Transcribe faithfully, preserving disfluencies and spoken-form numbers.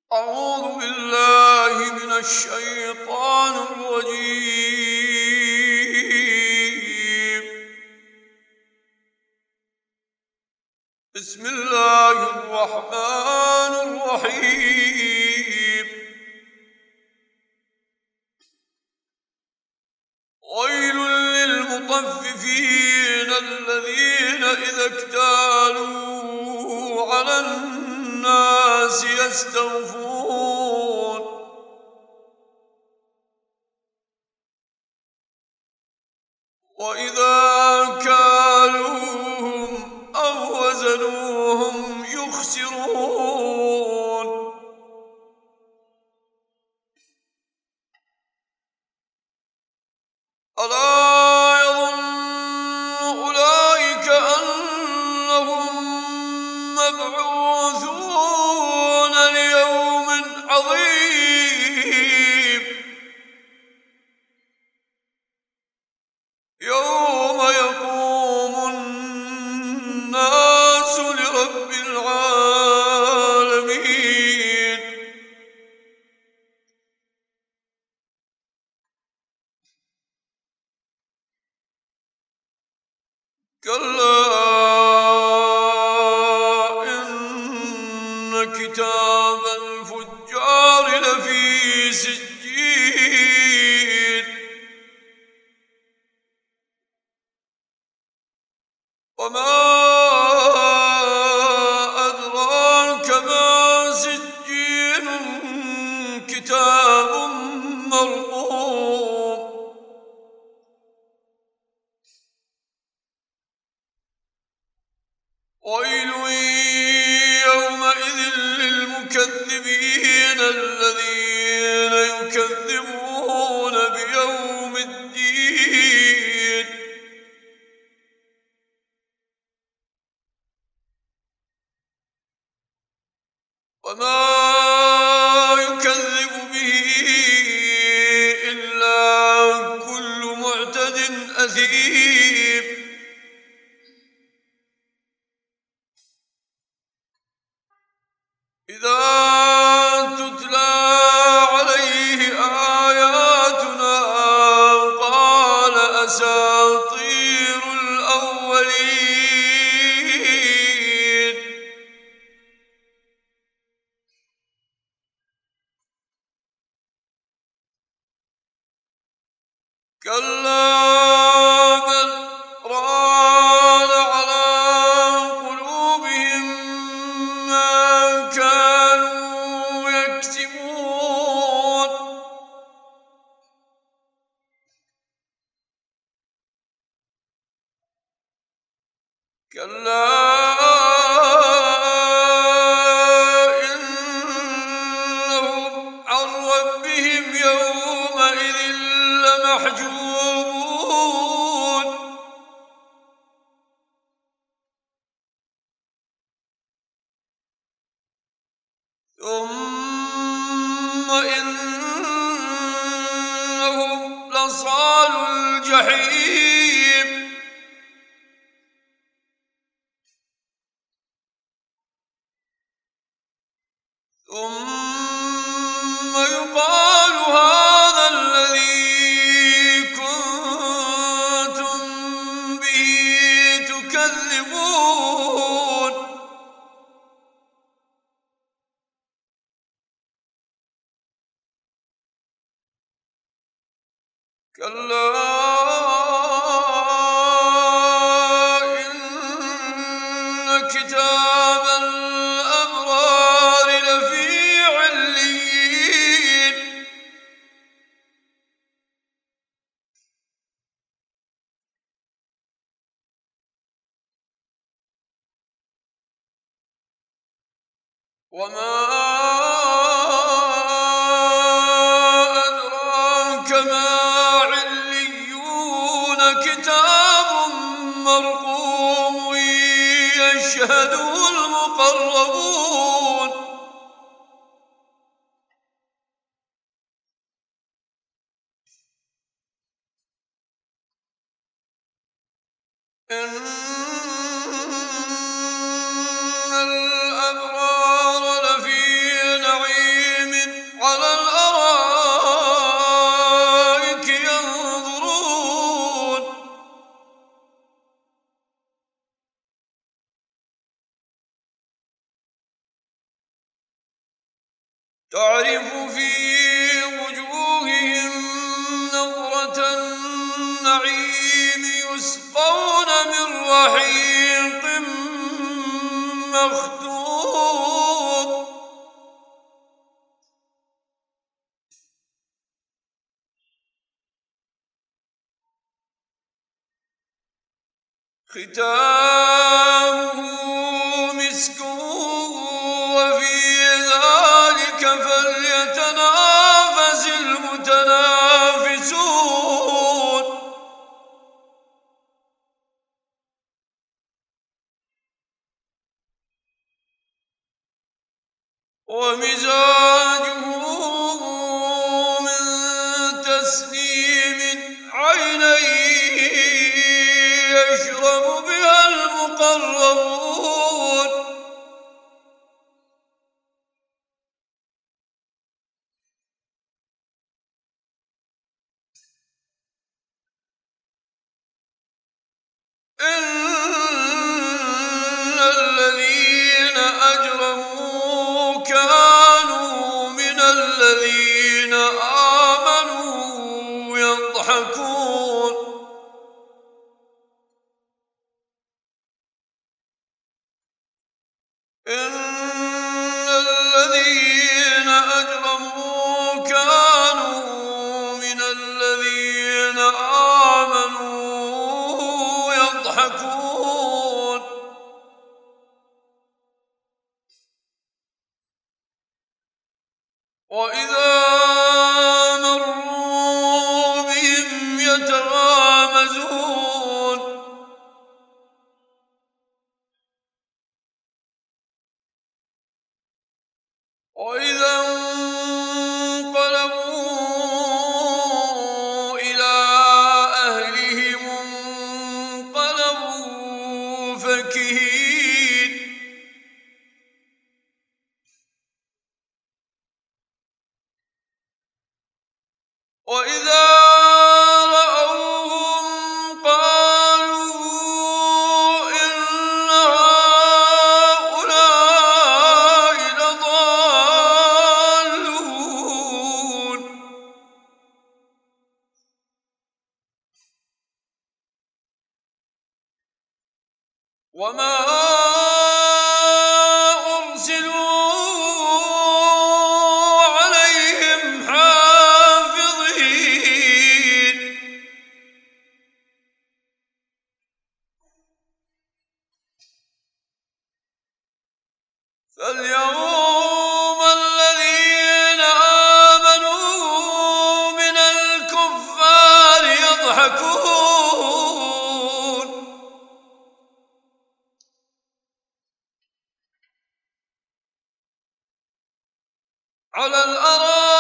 أعوذ بالله من الشيطان الرجيم. بسم الله الرحمن الرحيم. ويل للمطففين الذين إذا اكتالوا على الناس يستوفون وإذا كالوهم أو وزنوهم يخسرون ألا يظن أولئك أنهم مبعوثون ليوم عظيم يوم يقوم الناس لرب العالمين. كلا إن كتاب الفجار لفي سجين وما أدراك ما سجين كتاب مرقوم ويل يومئذ للمكذبين الذين يكذبون بيوم الدين. وما يكذب به إلا كل معتد أثيم. إذا تتلى عليه آياتنا قال أساطير الأولين. كلا بل ران على قلوبهم ما كانوا يكسبون. كلا إنهم عن ربهم يومئذ لمحجوبون. ثم إنهم لصالوا الجحيم. ثم يقال هذا الذي كنتم به تكذبون. كلا إن كتاب الأبرار لفي عليين. وما أدراك ما عليون كتاب مرقوم يشهده المقربون. إن الأبرار لفي نعيم تعرف في وجوههم نضرة النعيم يسقون من رحيق مختوم ختامه مسك وفي ذلك فليتنافس المتنافسون ومزاجه من تسنيم عينا يشرب بها المقربون إن الذين أجرموا كانوا من الذين آمنوا يضحكون إن الذين أجرموا كانوا من الذين آمنوا يضحكون وإذا مروا بهم يتغامزون وإذا انقلبوا إلى أهلهم انقلبوا فكهين وإذا رأوهم قالوا إن هؤلاء لضالون وما أرسلوا عليهم حافظين فاليوم الذين آمنوا من الكفار يضحكون على الأرائك